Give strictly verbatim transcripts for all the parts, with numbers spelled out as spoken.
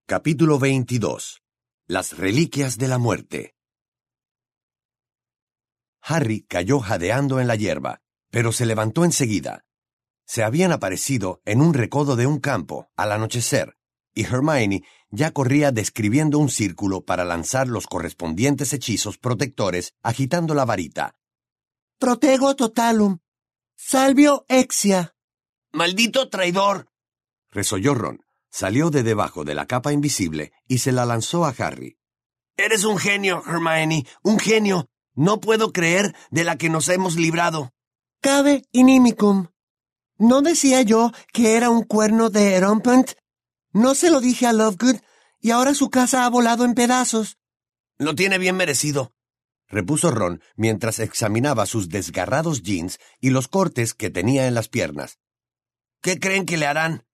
Capítulo veintidós. Las reliquias de la muerte. Harry cayó jadeando en la hierba, pero se levantó enseguida. Se habían aparecido en un recodo de un campo, al anochecer, y Hermione ya corría describiendo un círculo para lanzar los correspondientes hechizos protectores, agitando la varita. Protego totalum. Salvio exia. ¡Maldito traidor! Resolló Ron. Salió de debajo de la capa invisible y se la lanzó a Harry. Eres un genio, Hermione, un genio. No puedo creer de la que nos hemos librado. Cabe inimicum. ¿No decía yo que era un cuerno de Erumpent? No se lo dije a Lovegood, y ahora su casa ha volado en pedazos. Lo tiene bien merecido, repuso Ron mientras examinaba sus desgarrados jeans y los cortes que tenía en las piernas. ¿Qué creen que le harán?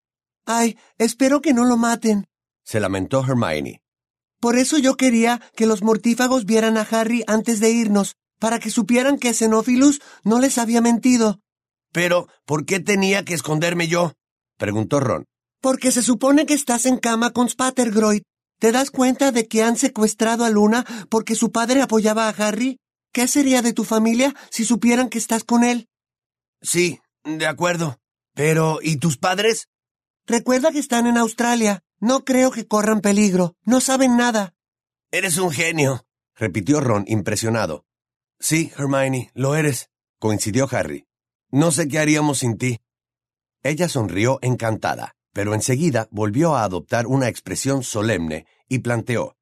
Ay, espero que no lo maten, se lamentó Hermione. Por eso yo quería que los mortífagos vieran a Harry antes de irnos, para que supieran que Xenophilus no les había mentido. Pero, ¿por qué tenía que esconderme yo? Preguntó Ron. Porque se supone que estás en cama con Spattergroyd. ¿Te das cuenta de que han secuestrado a Luna porque su padre apoyaba a Harry? ¿Qué sería de tu familia si supieran que estás con él? Sí, de acuerdo. Pero, ¿y tus padres? Recuerda que están en Australia. No creo que corran peligro. No saben nada. Eres un genio, repitió Ron impresionado. Sí, Hermione, lo eres, coincidió Harry. No sé qué haríamos sin ti. Ella sonrió encantada, pero enseguida volvió a adoptar una expresión solemne y planteó.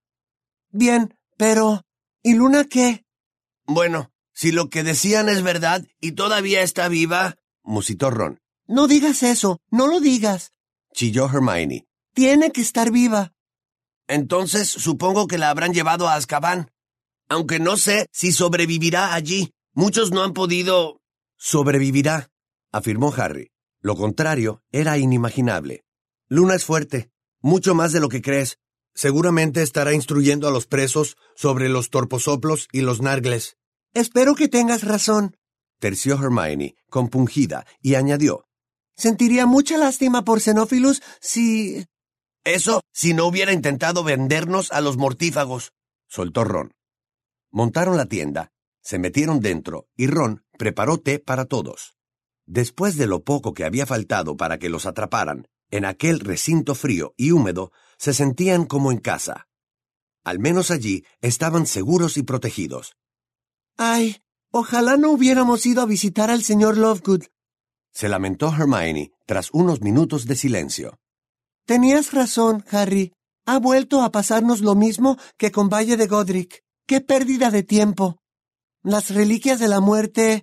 Bien, pero... ¿y Luna qué? Bueno, si lo que decían es verdad y todavía está viva... musitó Ron. No digas eso, no lo digas, chilló Hermione. Tiene que estar viva. Entonces supongo que la habrán llevado a Azkaban. Aunque no sé si sobrevivirá allí. Muchos no han podido... Sobrevivirá, afirmó Harry. Lo contrario era inimaginable. Luna es fuerte, mucho más de lo que crees. Seguramente estará instruyendo a los presos sobre los torposoplos y los nargles. Espero que tengas razón, terció Hermione, compungida, y añadió. Sentiría mucha lástima por Xenophilus si... Eso si no hubiera intentado vendernos a los mortífagos, soltó Ron. Montaron la tienda, se metieron dentro y Ron preparó té para todos. Después de lo poco que había faltado para que los atraparan, en aquel recinto frío y húmedo se sentían como en casa. Al menos allí estaban seguros y protegidos. Ay, ojalá no hubiéramos ido a visitar al señor Lovegood, se lamentó Hermione tras unos minutos de silencio. Tenías razón, Harry. Ha vuelto a pasarnos lo mismo que con Valle de Godric. ¡Qué pérdida de tiempo! Las reliquias de la muerte...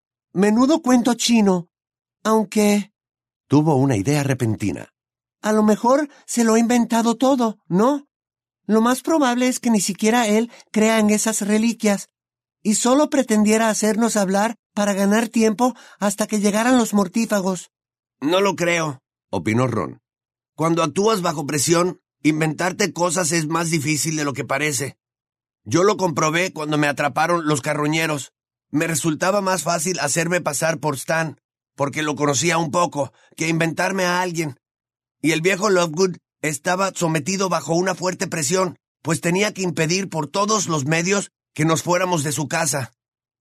Menudo cuento chino. Aunque... Tuvo una idea repentina. A lo mejor se lo ha inventado todo, ¿no? Lo más probable es que ni siquiera él crea en esas reliquias, y solo pretendiera hacernos hablar para ganar tiempo hasta que llegaran los mortífagos. No lo creo, opinó Ron. Cuando actúas bajo presión, inventarte cosas es más difícil de lo que parece. Yo lo comprobé cuando me atraparon los carroñeros. Me resultaba más fácil hacerme pasar por Stan, porque lo conocía un poco, que inventarme a alguien. Y el viejo Lovegood estaba sometido bajo una fuerte presión, pues tenía que impedir por todos los medios que nos fuéramos de su casa.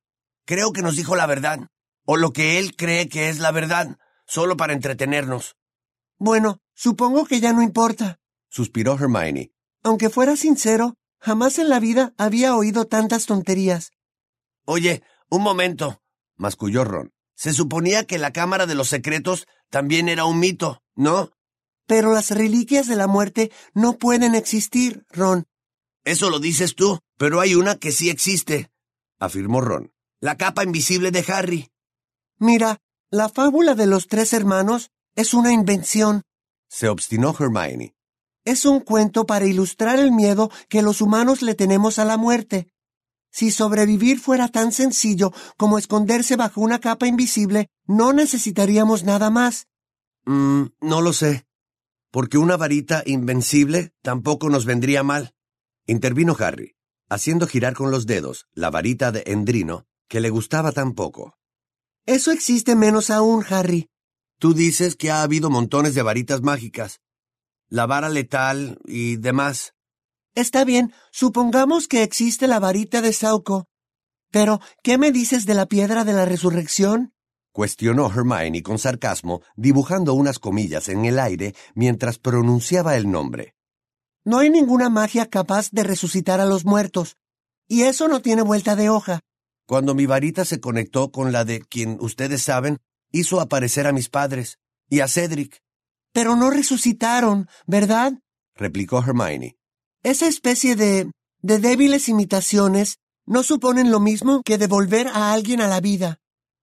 Creo que nos dijo la verdad, o lo que él cree que es la verdad, solo para entretenernos. Bueno, supongo que ya no importa, suspiró Hermione. Aunque fuera sincero, jamás en la vida había oído tantas tonterías. Oye, un momento, masculló Ron. Se suponía que la Cámara de los Secretos también era un mito, ¿no? Pero las reliquias de la muerte no pueden existir, Ron. Eso lo dices tú, pero hay una que sí existe, afirmó Ron. La capa invisible de Harry. Mira, la fábula de los tres hermanos es una invención, se obstinó Hermione. Es un cuento para ilustrar el miedo que los humanos le tenemos a la muerte. Si sobrevivir fuera tan sencillo como esconderse bajo una capa invisible, no necesitaríamos nada más. Mm, no lo sé. Porque una varita invencible tampoco nos vendría mal, intervino Harry, haciendo girar con los dedos la varita de Endrino que le gustaba tan poco. Eso existe menos aún, Harry. Tú dices que ha habido montones de varitas mágicas. la vara letal y demás. Está bien, supongamos que existe la varita de Sauco. Pero, ¿qué me dices de la piedra de la resurrección? Cuestionó Hermione con sarcasmo, dibujando unas comillas en el aire mientras pronunciaba el nombre. No hay ninguna magia capaz de resucitar a los muertos, y eso no tiene vuelta de hoja. Cuando mi varita se conectó con la de quien ustedes saben, hizo aparecer a mis padres y a Cedric. Pero no resucitaron, ¿verdad? Replicó Hermione. Esa especie de... de débiles imitaciones no suponen lo mismo que devolver a alguien a la vida.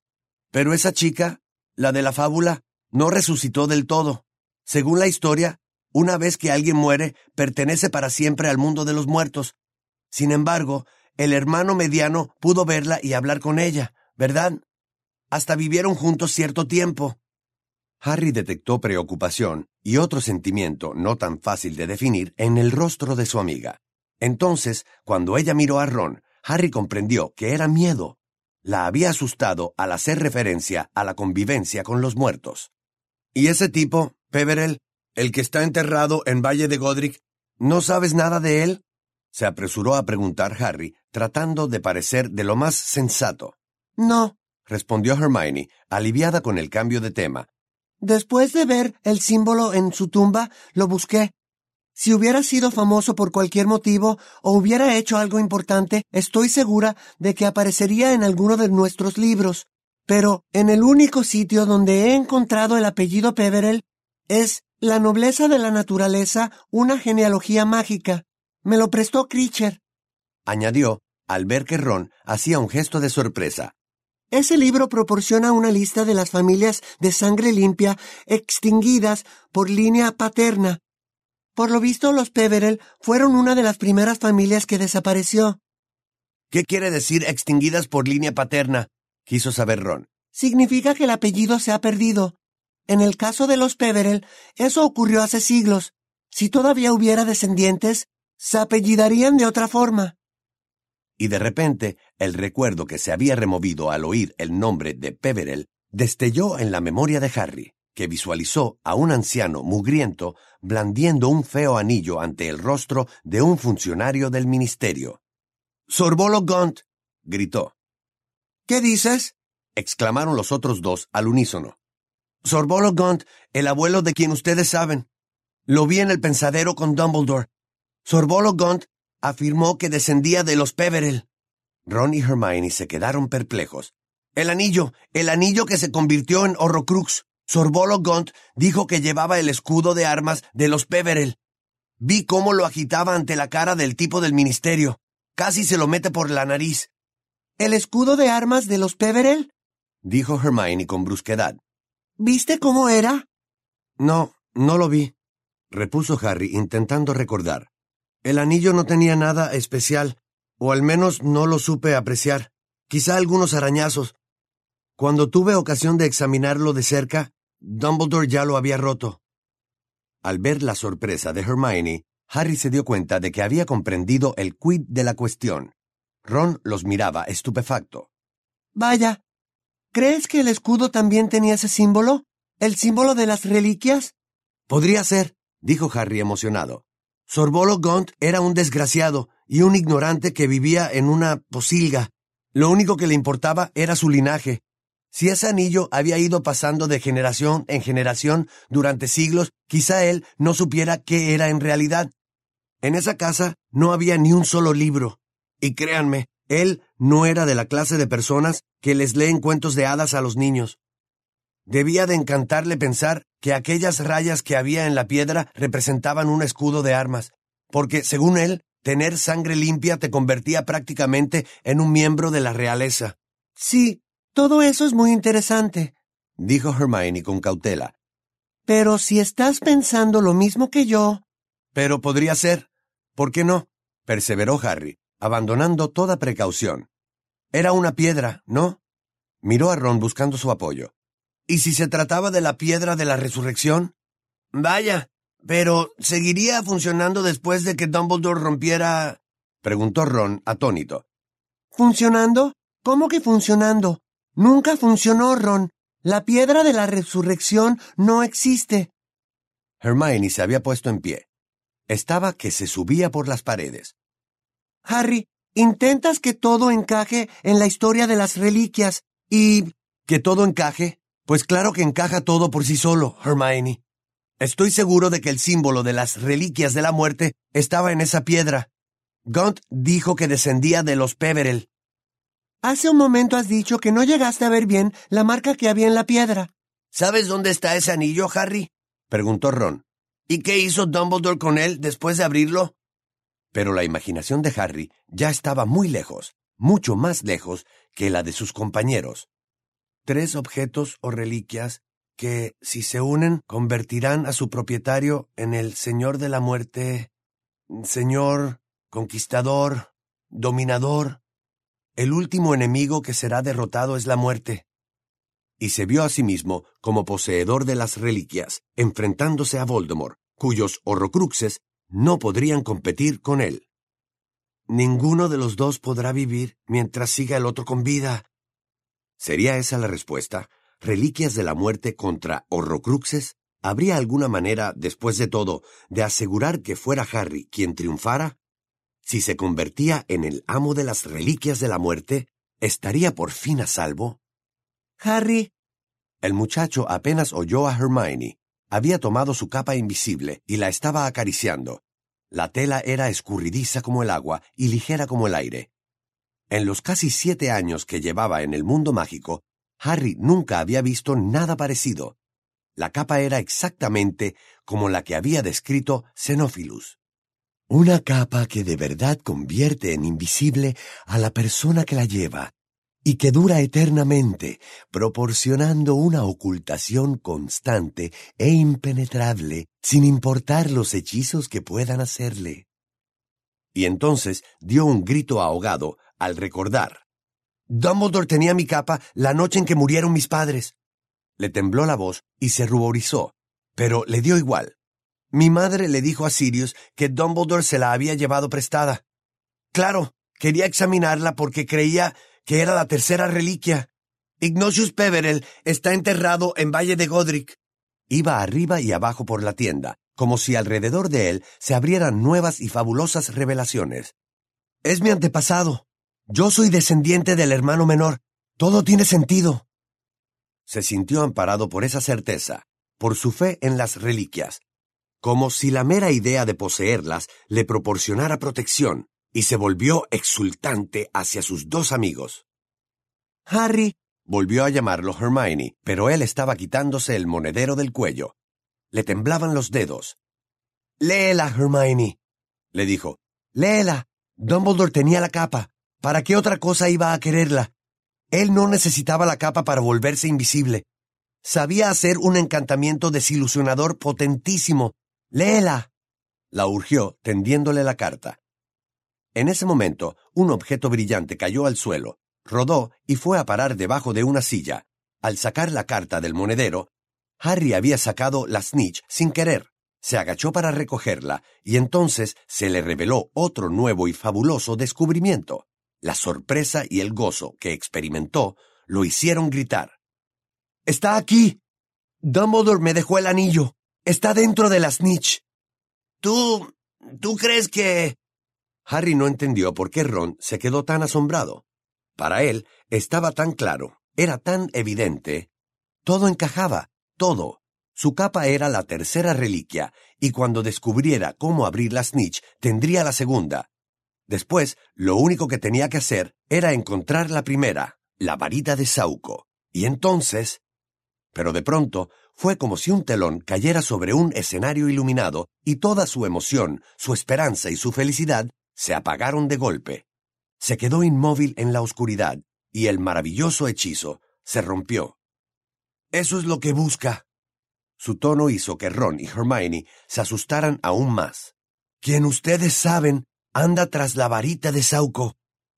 Pero esa chica, la de la fábula, no resucitó del todo. Según la historia, una vez que alguien muere, pertenece para siempre al mundo de los muertos. Sin embargo, el hermano mediano pudo verla y hablar con ella, ¿verdad? Hasta vivieron juntos cierto tiempo. Harry detectó preocupación y otro sentimiento no tan fácil de definir en el rostro de su amiga. Entonces, cuando ella miró a Ron, Harry comprendió que era miedo. La había asustado al hacer referencia a la convivencia con los muertos. ¿Y ese tipo, Peverell, el que está enterrado en Valle de Godric, no sabes nada de él? Se apresuró a preguntar Harry, tratando de parecer de lo más sensato. No, respondió Hermione, aliviada con el cambio de tema. Después de ver el símbolo en su tumba, lo busqué. Si hubiera sido famoso por cualquier motivo o hubiera hecho algo importante, estoy segura de que aparecería en alguno de nuestros libros. Pero en el único sitio donde he encontrado el apellido Peverell es La nobleza de la naturaleza, una genealogía mágica. Me lo prestó Critcher. Añadió, al ver que Ron hacía un gesto de sorpresa. Ese libro proporciona una lista de las familias de sangre limpia extinguidas por línea paterna. Por lo visto, los Peverell fueron una de las primeras familias que desapareció. ¿Qué quiere decir extinguidas por línea paterna?, quiso saber Ron. Significa que el apellido se ha perdido. En el caso de los Peverell, eso ocurrió hace siglos. Si todavía hubiera descendientes, se apellidarían de otra forma. Y de repente, el recuerdo que se había removido al oír el nombre de Peverell destelló en la memoria de Harry, que visualizó a un anciano mugriento blandiendo un feo anillo ante el rostro de un funcionario del ministerio. —¡Sorbolo Gaunt! —gritó. —¿Qué dices? —exclamaron los otros dos al unísono. —Sorbolo Gaunt, el abuelo de quien ustedes saben. Lo vi en el pensadero con Dumbledore. Sorbolo Gaunt afirmó que descendía de los Peverell. Ron y Hermione se quedaron perplejos. El anillo, el anillo que se convirtió en Horrocrux. Sorbolo Gaunt dijo que llevaba el escudo de armas de los Peverell. Vi cómo lo agitaba ante la cara del tipo del ministerio. Casi se lo mete por la nariz. ¿El escudo de armas de los Peverell? Dijo Hermione con brusquedad. ¿Viste cómo era? No, no lo vi, repuso Harry intentando recordar. El anillo no tenía nada especial, o al menos no lo supe apreciar. Quizá algunos arañazos. Cuando tuve ocasión de examinarlo de cerca, Dumbledore ya lo había roto. Al ver la sorpresa de Hermione, Harry se dio cuenta de que había comprendido el quid de la cuestión. Ron los miraba estupefacto. Vaya, ¿crees que el escudo también tenía ese símbolo? ¿El símbolo de las reliquias? Podría ser, dijo Harry emocionado. Sorbolo Gaunt era un desgraciado y un ignorante que vivía en una posilga. Lo único que le importaba era su linaje. Si ese anillo había ido pasando de generación en generación durante siglos, quizá él no supiera qué era en realidad. En esa casa no había ni un solo libro. Y créanme, él no era de la clase de personas que les leen cuentos de hadas a los niños. Debía de encantarle pensar que aquellas rayas que había en la piedra representaban un escudo de armas, porque, según él, tener sangre limpia te convertía prácticamente en un miembro de la realeza. Sí, todo eso es muy interesante, dijo Hermione con cautela. Pero si estás pensando lo mismo que yo... Pero podría ser. ¿Por qué no? Perseveró Harry, abandonando toda precaución. Era una piedra, ¿no? Miró a Ron buscando su apoyo. ¿Y si se trataba de la piedra de la resurrección? Vaya, pero ¿seguiría funcionando después de que Dumbledore rompiera...? Preguntó Ron, atónito. ¿Funcionando? ¿Cómo que funcionando? Nunca funcionó, Ron. La piedra de la resurrección no existe. Hermione se había puesto en pie. Estaba que se subía por las paredes. Harry, intentas que todo encaje en la historia de las reliquias y... ¿Que todo encaje? Pues claro que encaja todo por sí solo, Hermione. Estoy seguro de que el símbolo de las reliquias de la muerte estaba en esa piedra. Gaunt dijo que descendía de los Peverell. Hace un momento has dicho que no llegaste a ver bien la marca que había en la piedra. ¿Sabes dónde está ese anillo, Harry?, preguntó Ron. ¿Y qué hizo Dumbledore con él después de abrirlo? Pero la imaginación de Harry ya estaba muy lejos, mucho más lejos que la de sus compañeros. Tres objetos o reliquias que, si se unen, convertirán a su propietario en el Señor de la Muerte, Señor, Conquistador, Dominador. El último enemigo que será derrotado es la muerte. Y se vio a sí mismo como poseedor de las reliquias, enfrentándose a Voldemort, cuyos Horrocruxes no podrían competir con él. Ninguno de los dos podrá vivir mientras siga el otro con vida. ¿Sería esa la respuesta? ¿Reliquias de la muerte contra Horrocruxes? ¿Habría alguna manera, después de todo, de asegurar que fuera Harry quien triunfara? Si se convertía en el amo de las reliquias de la muerte, ¿estaría por fin a salvo? Harry. El muchacho apenas oyó a Hermione. Había tomado su capa invisible y la estaba acariciando. La tela era escurridiza como el agua y ligera como el aire. En los casi siete años que llevaba en el mundo mágico, Harry nunca había visto nada parecido. La capa era exactamente como la que había descrito Xenophilus. Una capa que de verdad convierte en invisible a la persona que la lleva, y que dura eternamente, proporcionando una ocultación constante e impenetrable, sin importar los hechizos que puedan hacerle. Y entonces dio un grito ahogado al recordar. «Dumbledore tenía mi capa la noche en que murieron mis padres». Le tembló la voz y se ruborizó, pero le dio igual. Mi madre le dijo a Sirius que Dumbledore se la había llevado prestada. Claro, quería examinarla porque creía que era la tercera reliquia. Ignatius Peverell está enterrado en Valle de Godric. Iba arriba y abajo por la tienda, como si alrededor de él se abrieran nuevas y fabulosas revelaciones. Es mi antepasado. Yo soy descendiente del hermano menor. Todo tiene sentido. Se sintió amparado por esa certeza, por su fe en las reliquias, como si la mera idea de poseerlas le proporcionara protección, y se volvió exultante hacia sus dos amigos. Harry, volvió a llamarlo Hermione, pero él estaba quitándose el monedero del cuello. Le temblaban los dedos. «Léela, Hermione», le dijo. «Léela. Dumbledore tenía la capa. ¿Para qué otra cosa iba a quererla? Él no necesitaba la capa para volverse invisible. Sabía hacer un encantamiento desilusionador potentísimo. ¡Léela!», la urgió, tendiéndole la carta. En ese momento, un objeto brillante cayó al suelo, rodó y fue a parar debajo de una silla. Al sacar la carta del monedero, Harry había sacado la snitch sin querer. Se agachó para recogerla y entonces se le reveló otro nuevo y fabuloso descubrimiento. La sorpresa y el gozo que experimentó lo hicieron gritar. «¡Está aquí! Dumbledore me dejó el anillo. Está dentro de la snitch». ¿Tú... tú crees que...? Harry no entendió por qué Ron se quedó tan asombrado. Para él estaba tan claro, era tan evidente. Todo encajaba, todo. Su capa era la tercera reliquia, y cuando descubriera cómo abrir la snitch, tendría la segunda. Después, lo único que tenía que hacer era encontrar la primera, la varita de Sauco. Y entonces... Pero de pronto, fue como si un telón cayera sobre un escenario iluminado, y toda su emoción, su esperanza y su felicidad se apagaron de golpe. Se quedó inmóvil en la oscuridad, y el maravilloso hechizo se rompió. «Eso es lo que busca». Su tono hizo que Ron y Hermione se asustaran aún más. «Quien ustedes saben anda tras la varita de Sauco».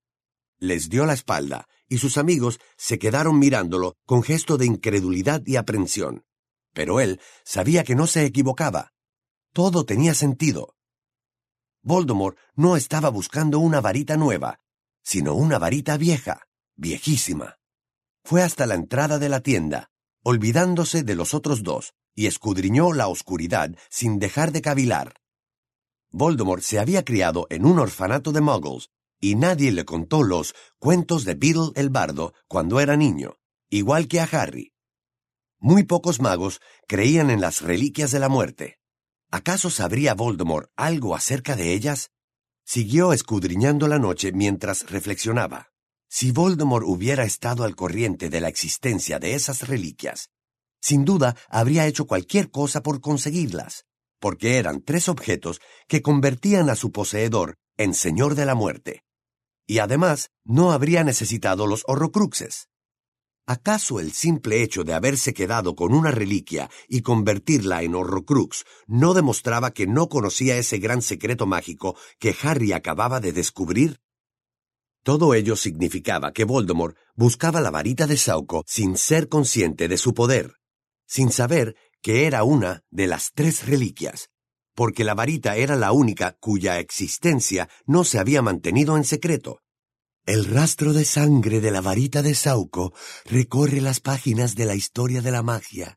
Les dio la espalda, y sus amigos se quedaron mirándolo con gesto de incredulidad y aprensión. Pero él sabía que no se equivocaba. Todo tenía sentido. Voldemort no estaba buscando una varita nueva, sino una varita vieja, viejísima. Fue hasta la entrada de la tienda, olvidándose de los otros dos, y escudriñó la oscuridad sin dejar de cavilar. Voldemort se había criado en un orfanato de muggles, y nadie le contó los cuentos de Beedle el bardo cuando era niño, igual que a Harry. Muy pocos magos creían en las reliquias de la muerte. ¿Acaso sabría Voldemort algo acerca de ellas? Siguió escudriñando la noche mientras reflexionaba. Si Voldemort hubiera estado al corriente de la existencia de esas reliquias, sin duda habría hecho cualquier cosa por conseguirlas, porque eran tres objetos que convertían a su poseedor en Señor de la Muerte. Y además, no habría necesitado los Horrocruxes. ¿Acaso el simple hecho de haberse quedado con una reliquia y convertirla en Horrocrux no demostraba que no conocía ese gran secreto mágico que Harry acababa de descubrir? Todo ello significaba que Voldemort buscaba la varita de Sauco sin ser consciente de su poder, sin saber que era una de las tres reliquias, porque la varita era la única cuya existencia no se había mantenido en secreto. El rastro de sangre de la varita de Sauco recorre las páginas de la historia de la magia.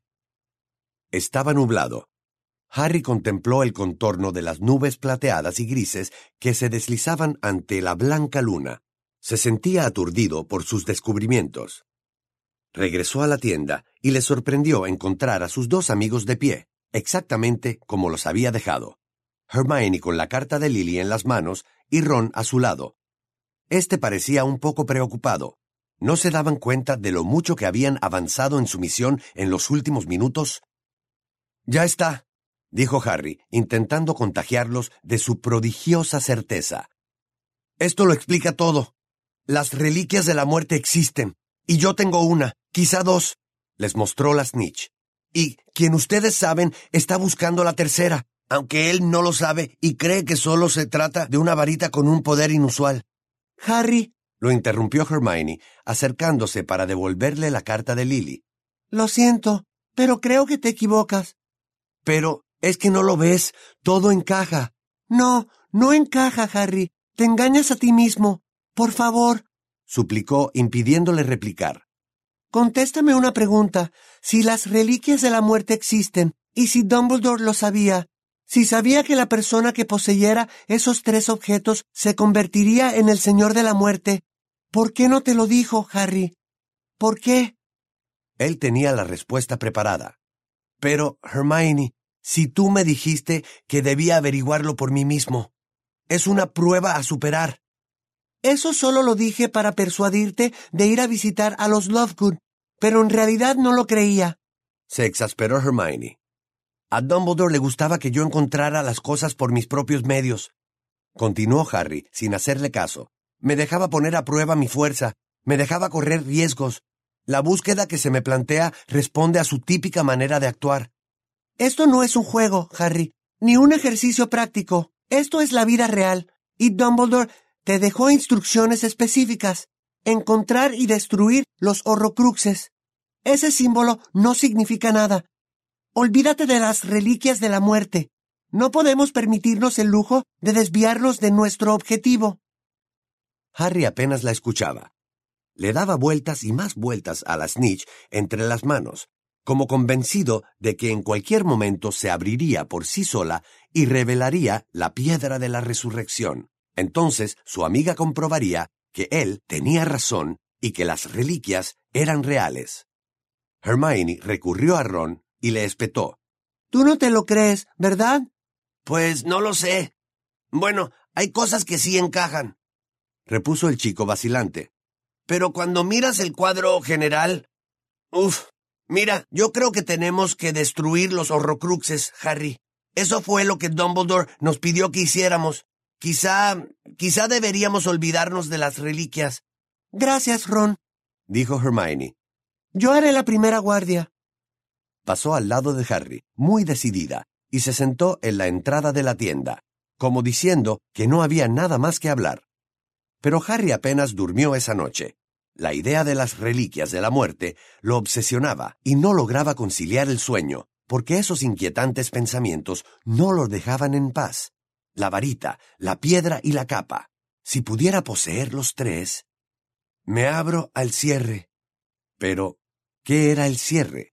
Estaba nublado. Harry contempló el contorno de las nubes plateadas y grises que se deslizaban ante la blanca luna. Se sentía aturdido por sus descubrimientos. Regresó a la tienda y le sorprendió encontrar a sus dos amigos de pie, exactamente como los había dejado. Hermione con la carta de Lily en las manos y Ron a su lado. Este parecía un poco preocupado. ¿No se daban cuenta de lo mucho que habían avanzado en su misión en los últimos minutos? «Ya está», dijo Harry, intentando contagiarlos de su prodigiosa certeza. «Esto lo explica todo. Las reliquias de la muerte existen, y yo tengo una, quizá dos», les mostró la Snitch. «Y, quien ustedes saben, está buscando la tercera, aunque él no lo sabe y cree que solo se trata de una varita con un poder inusual». «Harry», lo interrumpió Hermione, acercándose para devolverle la carta de Lily. «Lo siento, pero creo que te equivocas». «Pero es que no lo ves, todo encaja». «No, no encaja, Harry. Te engañas a ti mismo. Por favor», suplicó, impidiéndole replicar. «Contéstame una pregunta. Si las reliquias de la muerte existen, y si Dumbledore lo sabía, si sabía que la persona que poseyera esos tres objetos se convertiría en el Señor de la Muerte, ¿por qué no te lo dijo, Harry? ¿Por qué?» Él tenía la respuesta preparada. «Pero, Hermione, si tú me dijiste que debía averiguarlo por mí mismo, es una prueba a superar». «Eso solo lo dije para persuadirte de ir a visitar a los Lovegood, pero en realidad no lo creía». Se exasperó Hermione. «A Dumbledore le gustaba que yo encontrara las cosas por mis propios medios», continuó Harry, sin hacerle caso. «Me dejaba poner a prueba mi fuerza, me dejaba correr riesgos. La búsqueda que se me plantea responde a su típica manera de actuar». «Esto no es un juego, Harry, ni un ejercicio práctico. Esto es la vida real, y Dumbledore te dejó instrucciones específicas. Encontrar y destruir los Horrocruxes. Ese símbolo no significa nada. Olvídate de las reliquias de la muerte. No podemos permitirnos el lujo de desviarnos de nuestro objetivo». Harry apenas la escuchaba. Le daba vueltas y más vueltas a la Snitch entre las manos, como convencido de que en cualquier momento se abriría por sí sola y revelaría la piedra de la resurrección. Entonces su amiga comprobaría que él tenía razón y que las reliquias eran reales. Hermione recurrió a Ron y le espetó. «Tú no te lo crees, ¿verdad?» «Pues no lo sé. Bueno, hay cosas que sí encajan», repuso el chico vacilante. «Pero cuando miras el cuadro general... Uf, mira, yo creo que tenemos que destruir los Horrocruxes, Harry. Eso fue lo que Dumbledore nos pidió que hiciéramos. Quizá... quizá deberíamos olvidarnos de las reliquias». «Gracias, Ron», dijo Hermione. «Yo haré la primera guardia». Pasó al lado de Harry, muy decidida, y se sentó en la entrada de la tienda, como diciendo que no había nada más que hablar. Pero Harry apenas durmió esa noche. La idea de las reliquias de la muerte lo obsesionaba y no lograba conciliar el sueño, porque esos inquietantes pensamientos no lo dejaban en paz. La varita, la piedra y la capa. Si pudiera poseer los tres... Me abro al cierre. Pero, ¿qué era el cierre?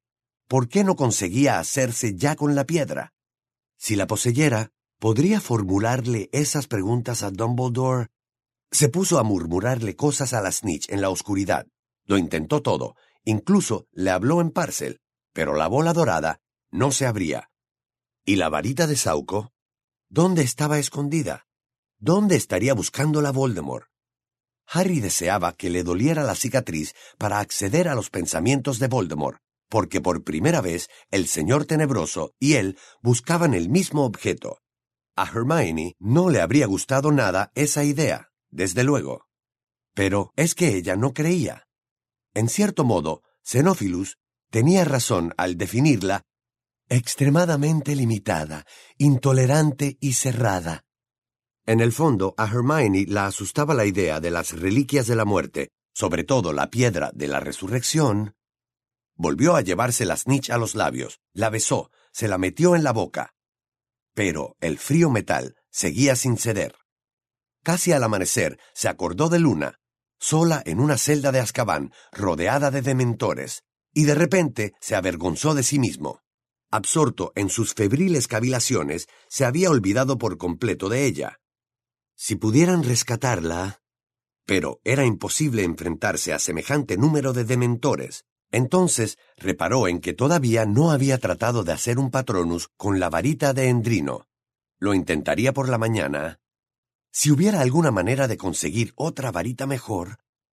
¿por qué no conseguía hacerse ya con la piedra? Si la poseyera, ¿podría formularle esas preguntas a Dumbledore? Se puso a murmurarle cosas a la Snitch en la oscuridad. Lo intentó todo, incluso le habló en Parcel, pero la bola dorada no se abría. ¿Y la varita de Sauco? ¿Dónde estaba escondida? ¿Dónde estaría buscándola Voldemort? Harry deseaba que le doliera la cicatriz para acceder a los pensamientos de Voldemort, porque por primera vez el Señor Tenebroso y él buscaban el mismo objeto. A Hermione no le habría gustado nada esa idea, desde luego. Pero es que ella no creía. En cierto modo, Xenophilus tenía razón al definirla extremadamente limitada, intolerante y cerrada. En el fondo, a Hermione la asustaba la idea de las reliquias de la muerte, sobre todo la piedra de la resurrección. Volvió a llevarse la Snitch a los labios, la besó, se la metió en la boca. Pero el frío metal seguía sin ceder. Casi al amanecer se acordó de Luna, sola en una celda de Azkaban, rodeada de dementores, y de repente se avergonzó de sí mismo. Absorto en sus febriles cavilaciones, se había olvidado por completo de ella. Si pudieran rescatarla... Pero era imposible enfrentarse a semejante número de dementores. Entonces reparó en que todavía no había tratado de hacer un Patronus con la varita de Endrino. Lo intentaría por la mañana. Si hubiera alguna manera de conseguir otra varita mejor...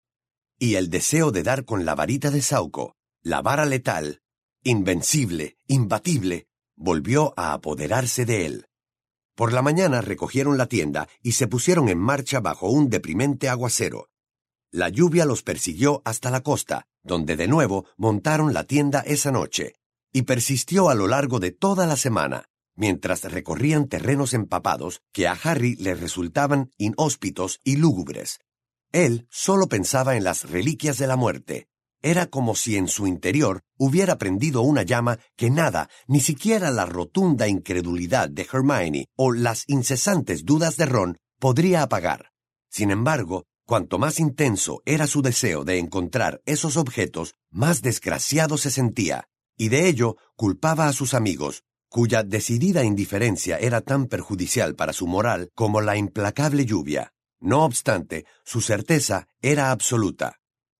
Y el deseo de dar con la varita de Sauco, la vara letal, invencible, imbatible, volvió a apoderarse de él. Por la mañana recogieron la tienda y se pusieron en marcha bajo un deprimente aguacero. La lluvia los persiguió hasta la costa, donde de nuevo montaron la tienda esa noche, y persistió a lo largo de toda la semana, mientras recorrían terrenos empapados que a Harry le resultaban inhóspitos y lúgubres. Él solo pensaba en las reliquias de la muerte. Era como si en su interior hubiera prendido una llama que nada, ni siquiera la rotunda incredulidad de Hermione o las incesantes dudas de Ron, podría apagar. Sin embargo, cuanto más intenso era su deseo de encontrar esos objetos, más desgraciado se sentía, y de ello culpaba a sus amigos, cuya decidida indiferencia era tan perjudicial para su moral como la implacable lluvia. No obstante, su certeza era absoluta.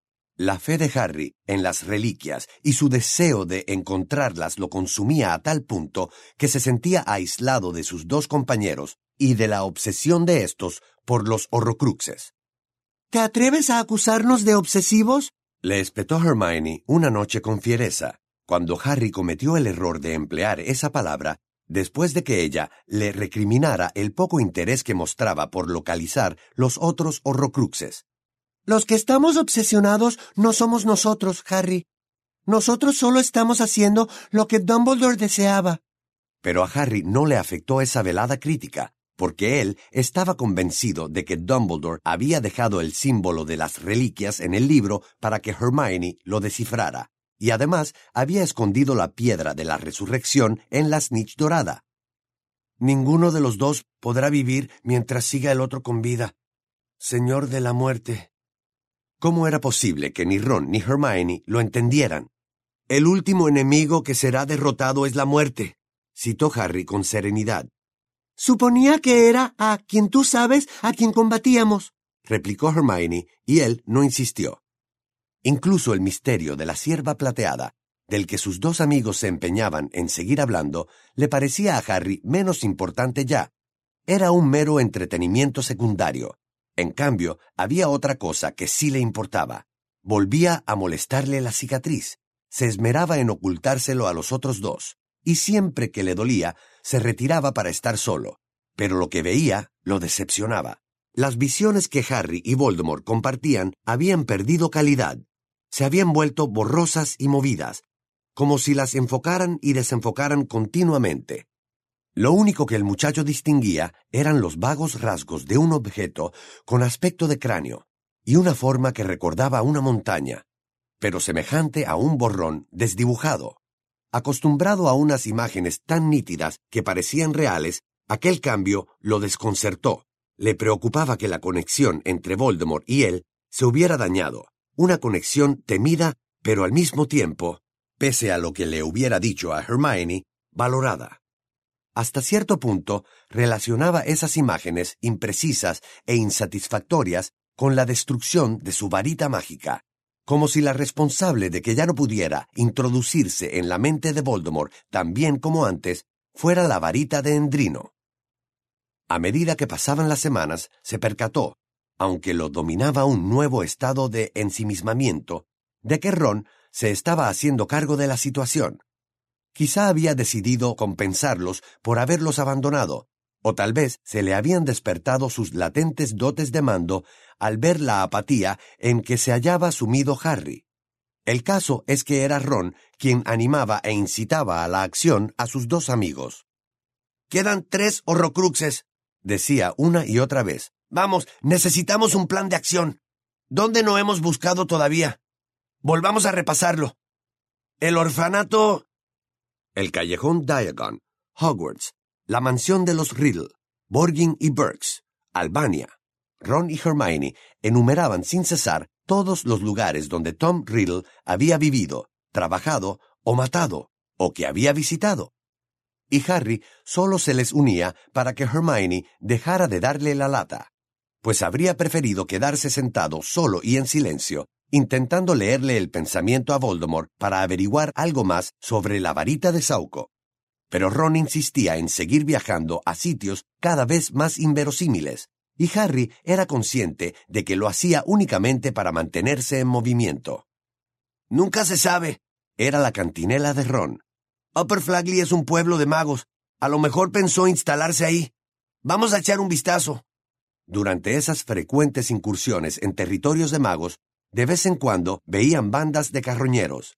La fe de Harry en las reliquias y su deseo de encontrarlas lo consumía a tal punto que se sentía aislado de sus dos compañeros y de la obsesión de estos por los Horrocruxes. ¿Te atreves a acusarnos de obsesivos? Le espetó Hermione una noche con fiereza, cuando Harry cometió el error de emplear esa palabra después de que ella le recriminara el poco interés que mostraba por localizar los otros Horrocruxes. Los que estamos obsesionados no somos nosotros, Harry. Nosotros solo estamos haciendo lo que Dumbledore deseaba. Pero a Harry no le afectó esa velada crítica, porque él estaba convencido de que Dumbledore había dejado el símbolo de las reliquias en el libro para que Hermione lo descifrara, y además había escondido la piedra de la resurrección en la Snitch dorada. Ninguno de los dos podrá vivir mientras siga el otro con vida. Señor de la muerte. ¿Cómo era posible que ni Ron ni Hermione lo entendieran? El último enemigo que será derrotado es la muerte, citó Harry con serenidad. Suponía que era a quien tú sabes a quien combatíamos, replicó Hermione, y él no insistió. Incluso el misterio de la cierva plateada, del que sus dos amigos se empeñaban en seguir hablando, le parecía a Harry menos importante ya. Era un mero entretenimiento secundario. En cambio, había otra cosa que sí le importaba. Volvía a molestarle la cicatriz. Se esmeraba en ocultárselo a los otros dos, y siempre que le dolía, se retiraba para estar solo. Pero lo que veía lo decepcionaba. Las visiones que Harry y Voldemort compartían habían perdido calidad. Se habían vuelto borrosas y movidas, como si las enfocaran y desenfocaran continuamente. Lo único que el muchacho distinguía eran los vagos rasgos de un objeto con aspecto de cráneo y una forma que recordaba una montaña, pero semejante a un borrón desdibujado. Acostumbrado a unas imágenes tan nítidas que parecían reales, aquel cambio lo desconcertó. Le preocupaba que la conexión entre Voldemort y él se hubiera dañado, una conexión temida, pero al mismo tiempo pese a lo que le hubiera dicho a Hermione, valorada. Hasta cierto punto, relacionaba esas imágenes imprecisas e insatisfactorias con la destrucción de su varita mágica, como si la responsable de que ya no pudiera introducirse en la mente de Voldemort tan bien como antes fuera la varita de Endrino. A medida que pasaban las semanas, se percató, aunque lo dominaba un nuevo estado de ensimismamiento, de que Ron se estaba haciendo cargo de la situación. Quizá había decidido compensarlos por haberlos abandonado, o tal vez se le habían despertado sus latentes dotes de mando al ver la apatía en que se hallaba sumido Harry. El caso es que era Ron quien animaba e incitaba a la acción a sus dos amigos. «Quedan tres horrocruxes», decía una y otra vez. «Vamos, necesitamos un plan de acción. ¿Dónde no hemos buscado todavía? Volvamos a repasarlo. El orfanato...» El callejón Diagon, Hogwarts, la mansión de los Riddle, Borgin y Burkes, Albania. Ron y Hermione enumeraban sin cesar todos los lugares donde Tom Riddle había vivido, trabajado o matado, o que había visitado. Y Harry solo se les unía para que Hermione dejara de darle la lata, pues habría preferido quedarse sentado solo y en silencio, intentando leerle el pensamiento a Voldemort para averiguar algo más sobre la varita de Sauco. Pero Ron insistía en seguir viajando a sitios cada vez más inverosímiles, y Harry era consciente de que lo hacía únicamente para mantenerse en movimiento. «Nunca se sabe», era la cantinela de Ron. «Upper Flagley es un pueblo de magos. A lo mejor pensó instalarse ahí. Vamos a echar un vistazo». Durante esas frecuentes incursiones en territorios de magos, de vez en cuando veían bandas de carroñeros.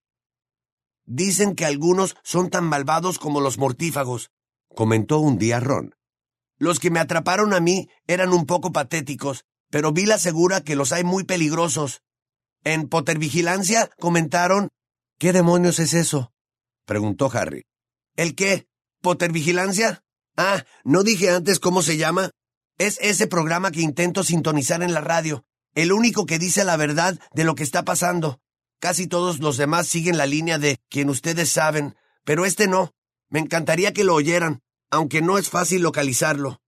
«Dicen que algunos son tan malvados como los mortífagos», comentó un día Ron. «Los que me atraparon a mí eran un poco patéticos, pero Bill asegura que los hay muy peligrosos. En Pottervigilancia comentaron...» «¿Qué demonios es eso?», preguntó Harry. ¿El qué? ¿Pottervigilancia? Ah, ¿no dije antes cómo se llama? Es ese programa que intento sintonizar en la radio, el único que dice la verdad de lo que está pasando. Casi todos los demás siguen la línea de quien ustedes saben, pero este no. Me encantaría que lo oyeran, aunque no es fácil localizarlo».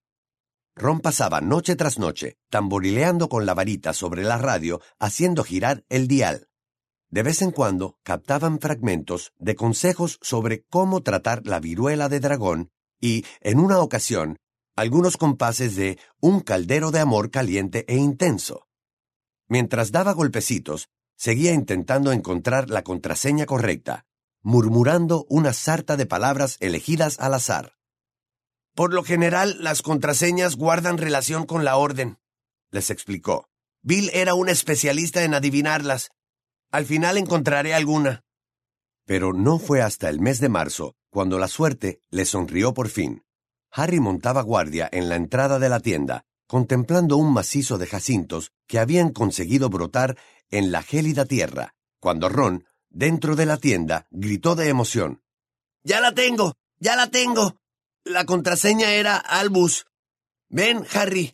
Ron pasaba noche tras noche, tamborileando con la varita sobre la radio, haciendo girar el dial. De vez en cuando captaban fragmentos de consejos sobre cómo tratar la viruela de dragón y, en una ocasión, algunos compases de Un caldero de amor caliente e intenso. Mientras daba golpecitos, seguía intentando encontrar la contraseña correcta, murmurando una sarta de palabras elegidas al azar. «Por lo general, las contraseñas guardan relación con la orden», les explicó. «Bill era un especialista en adivinarlas. Al final encontraré alguna». Pero no fue hasta el mes de marzo cuando la suerte le sonrió por fin. Harry montaba guardia en la entrada de la tienda, contemplando un macizo de jacintos que habían conseguido brotar en la gélida tierra, cuando Ron, dentro de la tienda, gritó de emoción. «¡Ya la tengo! ¡Ya la tengo! La contraseña era Albus. Ven, Harry».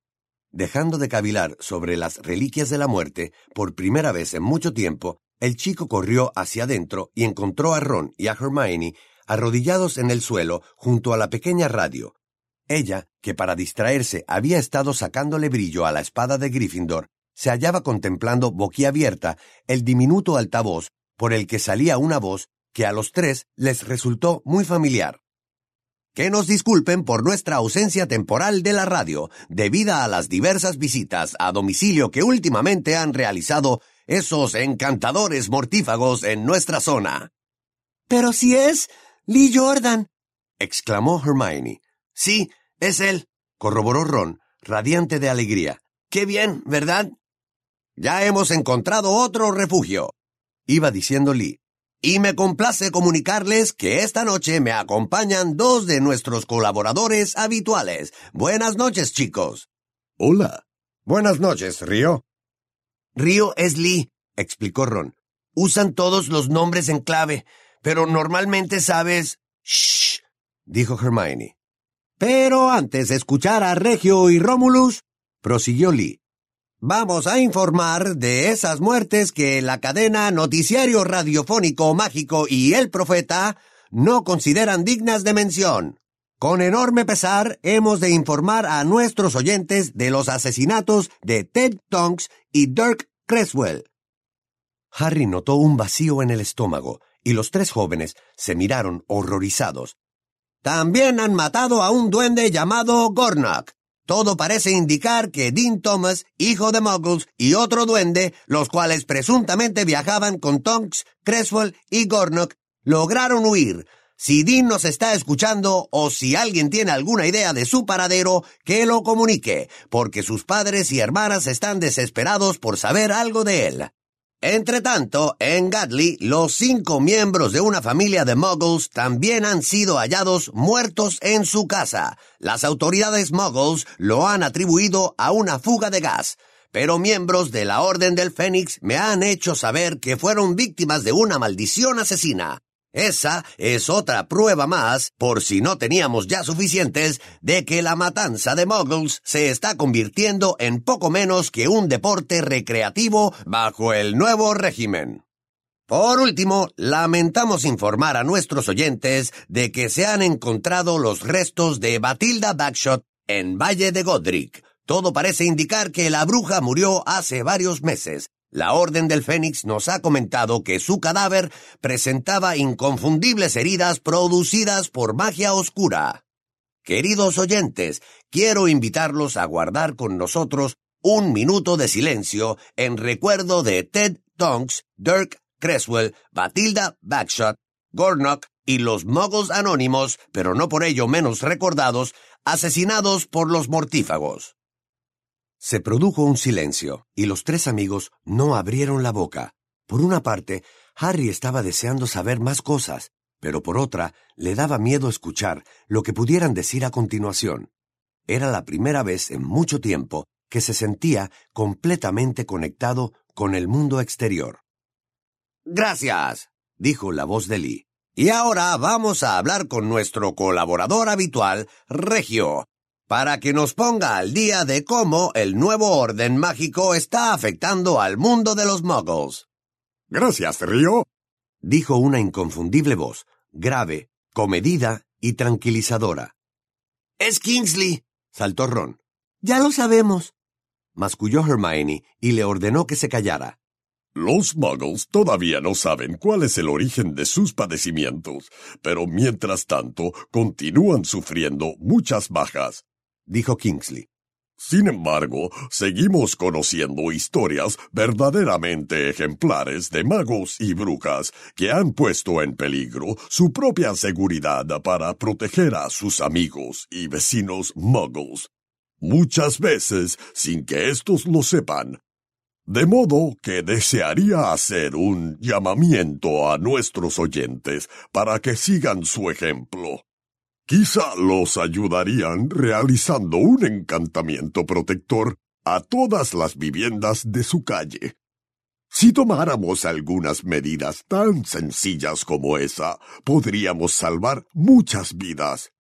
Dejando de cavilar sobre las reliquias de la muerte, por primera vez en mucho tiempo, el chico corrió hacia adentro y encontró a Ron y a Hermione arrodillados en el suelo junto a la pequeña radio. Ella, que para distraerse había estado sacándole brillo a la espada de Gryffindor, se hallaba contemplando boquiabierta el diminuto altavoz por el que salía una voz que a los tres les resultó muy familiar. «Que nos disculpen por nuestra ausencia temporal de la radio, debida a las diversas visitas a domicilio que últimamente han realizado esos encantadores mortífagos en nuestra zona». «Pero si es Lee Jordan», exclamó Hermione. «Sí, es él», corroboró Ron, radiante de alegría. «Qué bien, ¿verdad?» «Ya hemos encontrado otro refugio», iba diciendo Lee. «Y me complace comunicarles que esta noche me acompañan dos de nuestros colaboradores habituales. Buenas noches, chicos». «Hola». «Buenas noches, Río». «Río es Lee», explicó Ron. «Usan todos los nombres en clave, pero normalmente sabes...» «Shh», dijo Hermione. «Pero antes de escuchar a Regio y Romulus», prosiguió Lee, Vamos a informar de esas muertes que la cadena Noticiario Radiofónico Mágico y El Profeta no consideran dignas de mención. Con enorme pesar, hemos de informar a nuestros oyentes de los asesinatos de Ted Tonks y Dirk Creswell. Harry notó un vacío en el estómago, y los tres jóvenes se miraron horrorizados. También han matado a un duende llamado Gornock. Todo parece indicar que Dean Thomas, hijo de Muggles, y otro duende, los cuales presuntamente viajaban con Tonks, Creswell y Gornock, lograron huir. Si Dean nos está escuchando o si alguien tiene alguna idea de su paradero, que lo comunique, porque sus padres y hermanas están desesperados por saber algo de él. Entretanto, en Gatley, los cinco miembros de una familia de Muggles también han sido hallados muertos en su casa. Las autoridades Muggles lo han atribuido a una fuga de gas, pero miembros de la Orden del Fénix me han hecho saber que fueron víctimas de una maldición asesina. Esa es otra prueba más, por si no teníamos ya suficientes, de que la matanza de Muggles se está convirtiendo en poco menos que un deporte recreativo bajo el nuevo régimen. Por último, lamentamos informar a nuestros oyentes de que se han encontrado los restos de Bathilda Bagshot en Valle de Godric. Todo parece indicar que la bruja murió hace varios meses. La Orden del Fénix nos ha comentado que su cadáver presentaba inconfundibles heridas producidas por magia oscura. Queridos oyentes, quiero invitarlos a guardar con nosotros un minuto de silencio en recuerdo de Ted Tonks, Dirk Creswell, Bathilda Bagshot, Gornock y los Muggles anónimos, pero no por ello menos recordados, asesinados por los mortífagos. Se produjo un silencio, y los tres amigos no abrieron la boca. Por una parte, Harry estaba deseando saber más cosas, pero por otra, le daba miedo escuchar lo que pudieran decir a continuación. Era la primera vez en mucho tiempo que se sentía completamente conectado con el mundo exterior. «Gracias», dijo la voz de Lee. «Y ahora vamos a hablar con nuestro colaborador habitual, Regio, para que nos ponga al día de cómo el nuevo orden mágico está afectando al mundo de los Muggles». «Gracias, Río», dijo una inconfundible voz, grave, comedida y tranquilizadora. «Es Kingsley», saltó Ron. «Ya lo sabemos», masculló Hermione y le ordenó que se callara. «Los Muggles todavía no saben cuál es el origen de sus padecimientos, pero mientras tanto continúan sufriendo muchas bajas», dijo Kingsley. «Sin embargo, seguimos conociendo historias verdaderamente ejemplares de magos y brujas que han puesto en peligro su propia seguridad para proteger a sus amigos y vecinos Muggles, muchas veces sin que estos lo sepan. De modo que desearía hacer un llamamiento a nuestros oyentes para que sigan su ejemplo. Quizá los ayudarían realizando un encantamiento protector a todas las viviendas de su calle. Si tomáramos algunas medidas tan sencillas como esa, podríamos salvar muchas vidas».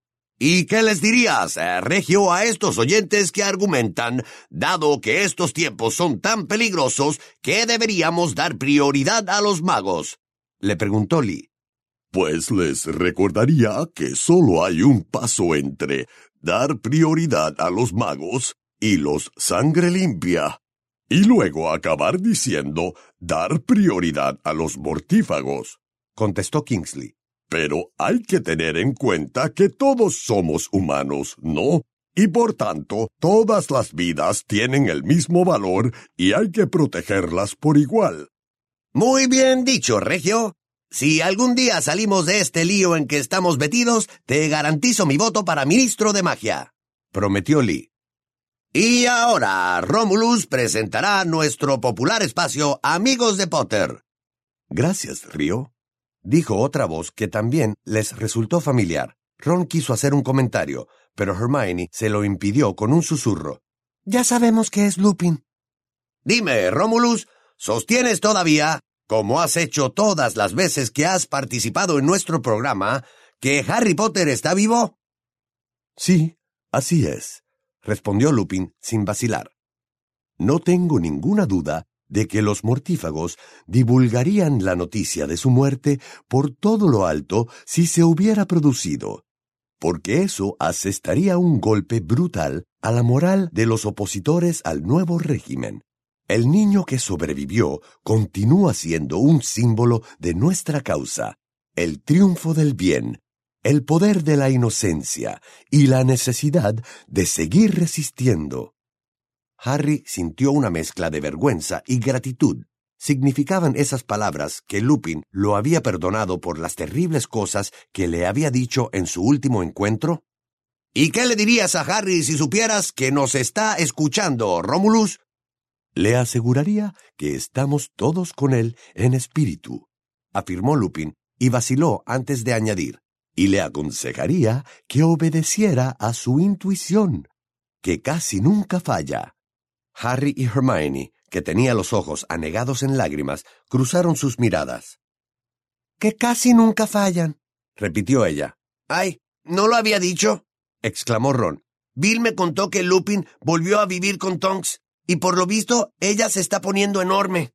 ¿Y qué les dirías, eh, Regio, a estos oyentes que argumentan, dado que estos tiempos son tan peligrosos, que deberíamos dar prioridad a los magos? Le preguntó Lee. Pues les recordaría que solo hay un paso entre dar prioridad a los magos y los sangre limpia, y luego acabar diciendo dar prioridad a los mortífagos, contestó Kingsley. Pero hay que tener en cuenta que todos somos humanos, ¿no? Y por tanto, todas las vidas tienen el mismo valor y hay que protegerlas por igual. Muy bien dicho, Regio. Si algún día salimos de este lío en que estamos metidos, te garantizo mi voto para ministro de magia, prometió Lee. Y ahora, Romulus presentará nuestro popular espacio Amigos de Potter. Gracias, Río, dijo otra voz que también les resultó familiar. Ron quiso hacer un comentario, pero Hermione se lo impidió con un susurro. «Ya sabemos que es Lupin». «Dime, Romulus, ¿sostienes todavía, como has hecho todas las veces que has participado en nuestro programa, que Harry Potter está vivo?» «Sí, así es», respondió Lupin sin vacilar. No tengo ninguna duda de que los mortífagos divulgarían la noticia de su muerte por todo lo alto si se hubiera producido, porque eso asestaría un golpe brutal a la moral de los opositores al nuevo régimen. El niño que sobrevivió continúa siendo un símbolo de nuestra causa, el triunfo del bien, el poder de la inocencia y la necesidad de seguir resistiendo. Harry sintió una mezcla de vergüenza y gratitud. ¿Significaban esas palabras que Lupin lo había perdonado por las terribles cosas que le había dicho en su último encuentro? ¿Y qué le dirías a Harry si supieras que nos está escuchando, Romulus? Le aseguraría que estamos todos con él en espíritu, afirmó Lupin y vaciló antes de añadir, y le aconsejaría que obedeciera a su intuición, que casi nunca falla. Harry y Hermione, que tenía los ojos anegados en lágrimas, cruzaron sus miradas. «Que casi nunca fallan», repitió ella. «Ay, ¿no lo había dicho?», exclamó Ron. «Bill me contó que Lupin volvió a vivir con Tonks, y por lo visto ella se está poniendo enorme».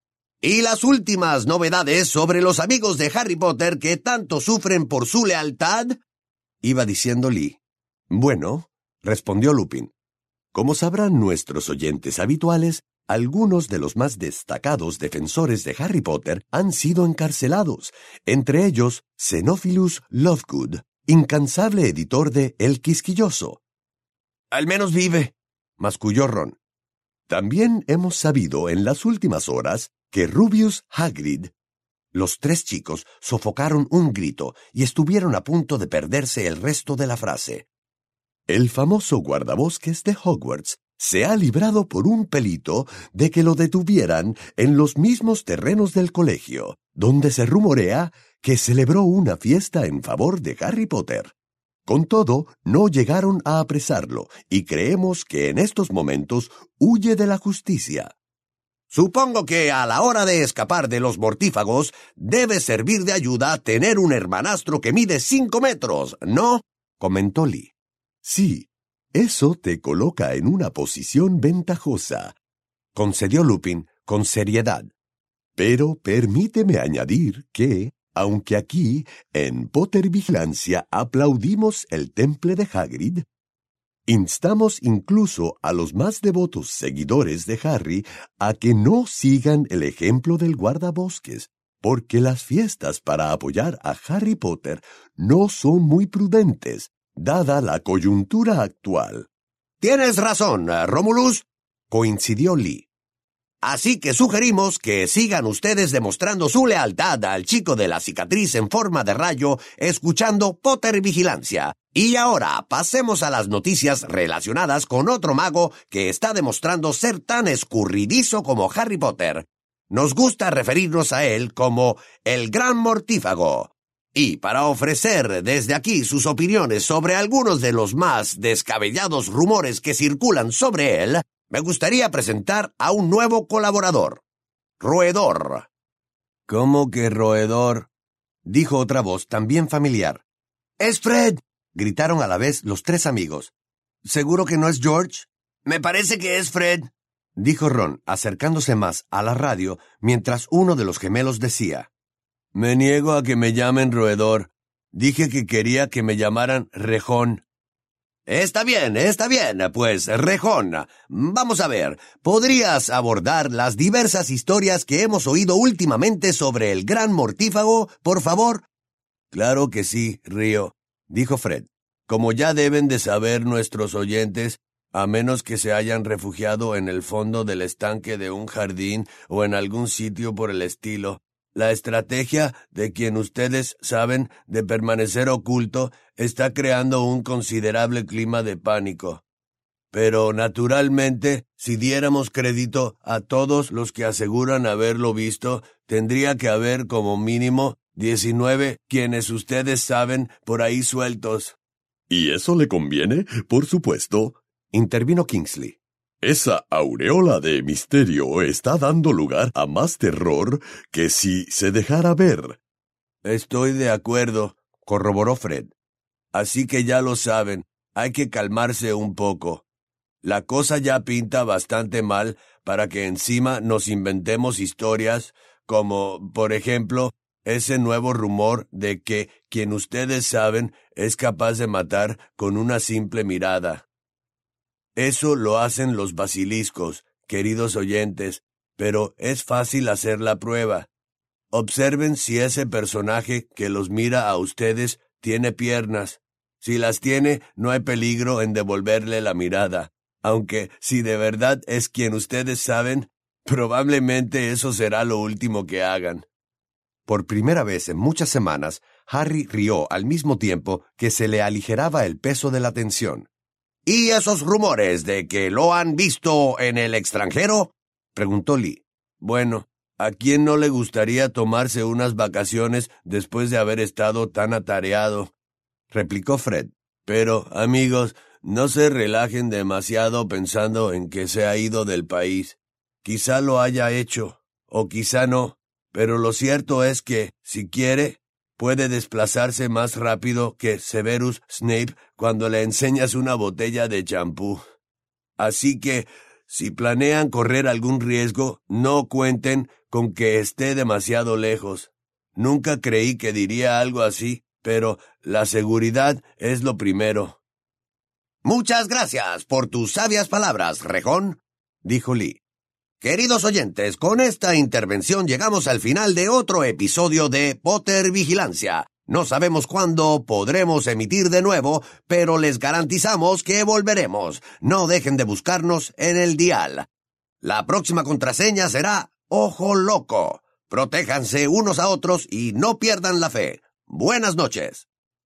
«Y las últimas novedades sobre los amigos de Harry Potter que tanto sufren por su lealtad», iba diciendo Lee. «Bueno», respondió Lupin. Como sabrán nuestros oyentes habituales, algunos de los más destacados defensores de Harry Potter han sido encarcelados, entre ellos Xenophilus Lovegood, incansable editor de El Quisquilloso. «Al menos vive», masculló Ron. También hemos sabido en las últimas horas que Rubius Hagrid... Los tres chicos sofocaron un grito y estuvieron a punto de perderse el resto de la frase. El famoso guardabosques de Hogwarts se ha librado por un pelito de que lo detuvieran en los mismos terrenos del colegio, donde se rumorea que celebró una fiesta en favor de Harry Potter. Con todo, no llegaron a apresarlo y creemos que en estos momentos huye de la justicia. «Supongo que a la hora de escapar de los mortífagos debe servir de ayuda tener un hermanastro que mide cinco metros, ¿no?», comentó Lee. «Sí, eso te coloca en una posición ventajosa», concedió Lupin con seriedad. «Pero permíteme añadir que, aunque aquí, en Potter Vigilancia, aplaudimos el temple de Hagrid, instamos incluso a los más devotos seguidores de Harry a que no sigan el ejemplo del guardabosques, porque las fiestas para apoyar a Harry Potter no son muy prudentes, dada la coyuntura actual». «Tienes razón, Romulus», coincidió Lee. «Así que sugerimos que sigan ustedes demostrando su lealtad al chico de la cicatriz en forma de rayo escuchando Potter Vigilancia. Y ahora pasemos a las noticias relacionadas con otro mago que está demostrando ser tan escurridizo como Harry Potter. Nos gusta referirnos a él como el Gran Mortífago. Y para ofrecer desde aquí sus opiniones sobre algunos de los más descabellados rumores que circulan sobre él, me gustaría presentar a un nuevo colaborador, Roedor». «¿Cómo que Roedor?», dijo otra voz también familiar. «Es Fred», gritaron a la vez los tres amigos. «¿Seguro que no es George?». «Me parece que es Fred», dijo Ron, acercándose más a la radio mientras uno de los gemelos decía: «Me niego a que me llamen Roedor. Dije que quería que me llamaran Rejón». «Está bien, está bien, pues, Rejón. Vamos a ver, ¿podrías abordar las diversas historias que hemos oído últimamente sobre el Gran Mortífago, por favor?» «Claro que sí, Río», dijo Fred. «Como ya deben de saber nuestros oyentes, a menos que se hayan refugiado en el fondo del estanque de un jardín o en algún sitio por el estilo, la estrategia de quien ustedes saben de permanecer oculto está creando un considerable clima de pánico. Pero, naturalmente, si diéramos crédito a todos los que aseguran haberlo visto, tendría que haber como mínimo diecinueve quienes ustedes saben por ahí sueltos». ¿Y eso le conviene? Por supuesto, intervino Kingsley. Esa aureola de misterio está dando lugar a más terror que si se dejara ver. «Estoy de acuerdo», corroboró Fred. «Así que ya lo saben, hay que calmarse un poco». La cosa ya pinta bastante mal para que encima nos inventemos historias como, por ejemplo, ese nuevo rumor de que quien ustedes saben es capaz de matar con una simple mirada. Eso lo hacen los basiliscos, queridos oyentes, pero es fácil hacer la prueba. Observen si ese personaje que los mira a ustedes tiene piernas. Si las tiene, no hay peligro en devolverle la mirada, aunque si de verdad es quien ustedes saben, probablemente eso será lo último que hagan. Por primera vez en muchas semanas, Harry rió al mismo tiempo que se le aligeraba el peso de la tensión. ¿Y esos rumores de que lo han visto en el extranjero?, preguntó Lee. Bueno, ¿a quién no le gustaría tomarse unas vacaciones después de haber estado tan atareado?, replicó Fred. Pero, amigos, no se relajen demasiado pensando en que se ha ido del país. Quizá lo haya hecho, o quizá no, pero lo cierto es que, si quiere, puede desplazarse más rápido que Severus Snape cuando le enseñas una botella de champú. Así que, si planean correr algún riesgo, no cuenten con que esté demasiado lejos. Nunca creí que diría algo así, pero la seguridad es lo primero. Muchas gracias por tus sabias palabras, Rejón, dijo Lee. Queridos oyentes, con esta intervención llegamos al final de otro episodio de Potter Vigilancia. No sabemos cuándo podremos emitir de nuevo, pero les garantizamos que volveremos. No dejen de buscarnos en el dial. La próxima contraseña será Ojo Loco. Protéjanse unos a otros y no pierdan la fe. Buenas noches.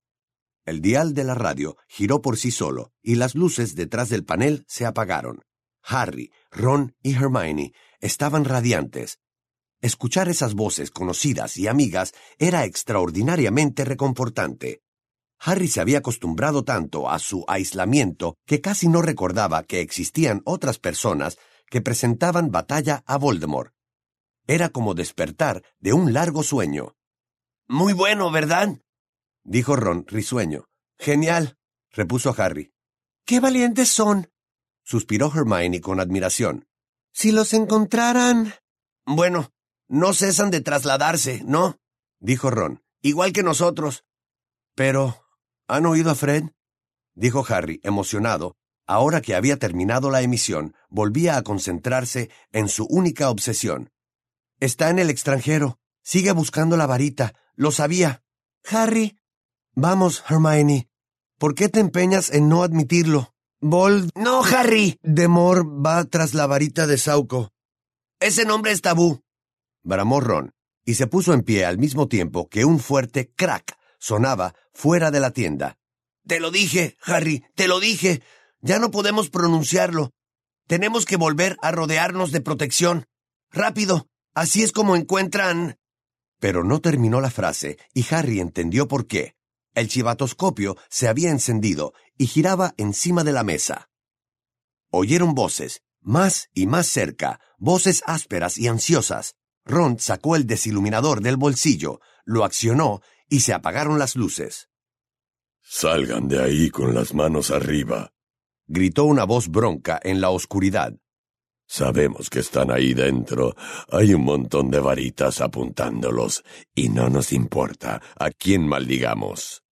El dial de la radio giró por sí solo y las luces detrás del panel se apagaron. Harry, Ron y Hermione estaban radiantes. Escuchar esas voces conocidas y amigas era extraordinariamente reconfortante. Harry se había acostumbrado tanto a su aislamiento que casi no recordaba que existían otras personas que presentaban batalla a Voldemort. Era como despertar de un largo sueño. Muy bueno, ¿verdad?, dijo Ron risueño. Genial, repuso Harry. ¡Qué valientes son!, suspiró Hermione con admiración. Si los encontraran... Bueno, no cesan de trasladarse, ¿no?, dijo Ron. Igual que nosotros. Pero, ¿han oído a Fred?, dijo Harry, emocionado. Ahora que había terminado la emisión, volvía a concentrarse en su única obsesión. Está en el extranjero. Sigue buscando la varita. Lo sabía. Harry. Vamos, Hermione. ¿Por qué te empeñas en no admitirlo? Vold... No, Harry. Demort va tras la varita de Sauco. Ese nombre es tabú, bramó Ron, y se puso en pie al mismo tiempo que un fuerte crack sonaba fuera de la tienda. Te lo dije, Harry, te lo dije. Ya no podemos pronunciarlo. Tenemos que volver a rodearnos de protección. Rápido, así es como encuentran... Pero no terminó la frase, y Harry entendió por qué. El chivatoscopio se había encendido y giraba encima de la mesa. Oyeron voces, más y más cerca, voces ásperas y ansiosas. Ron sacó el desiluminador del bolsillo, lo accionó y se apagaron las luces. «Salgan de ahí con las manos arriba», gritó una voz bronca en la oscuridad. «Sabemos que están ahí dentro. Hay un montón de varitas apuntándolos, y no nos importa a quién maldigamos».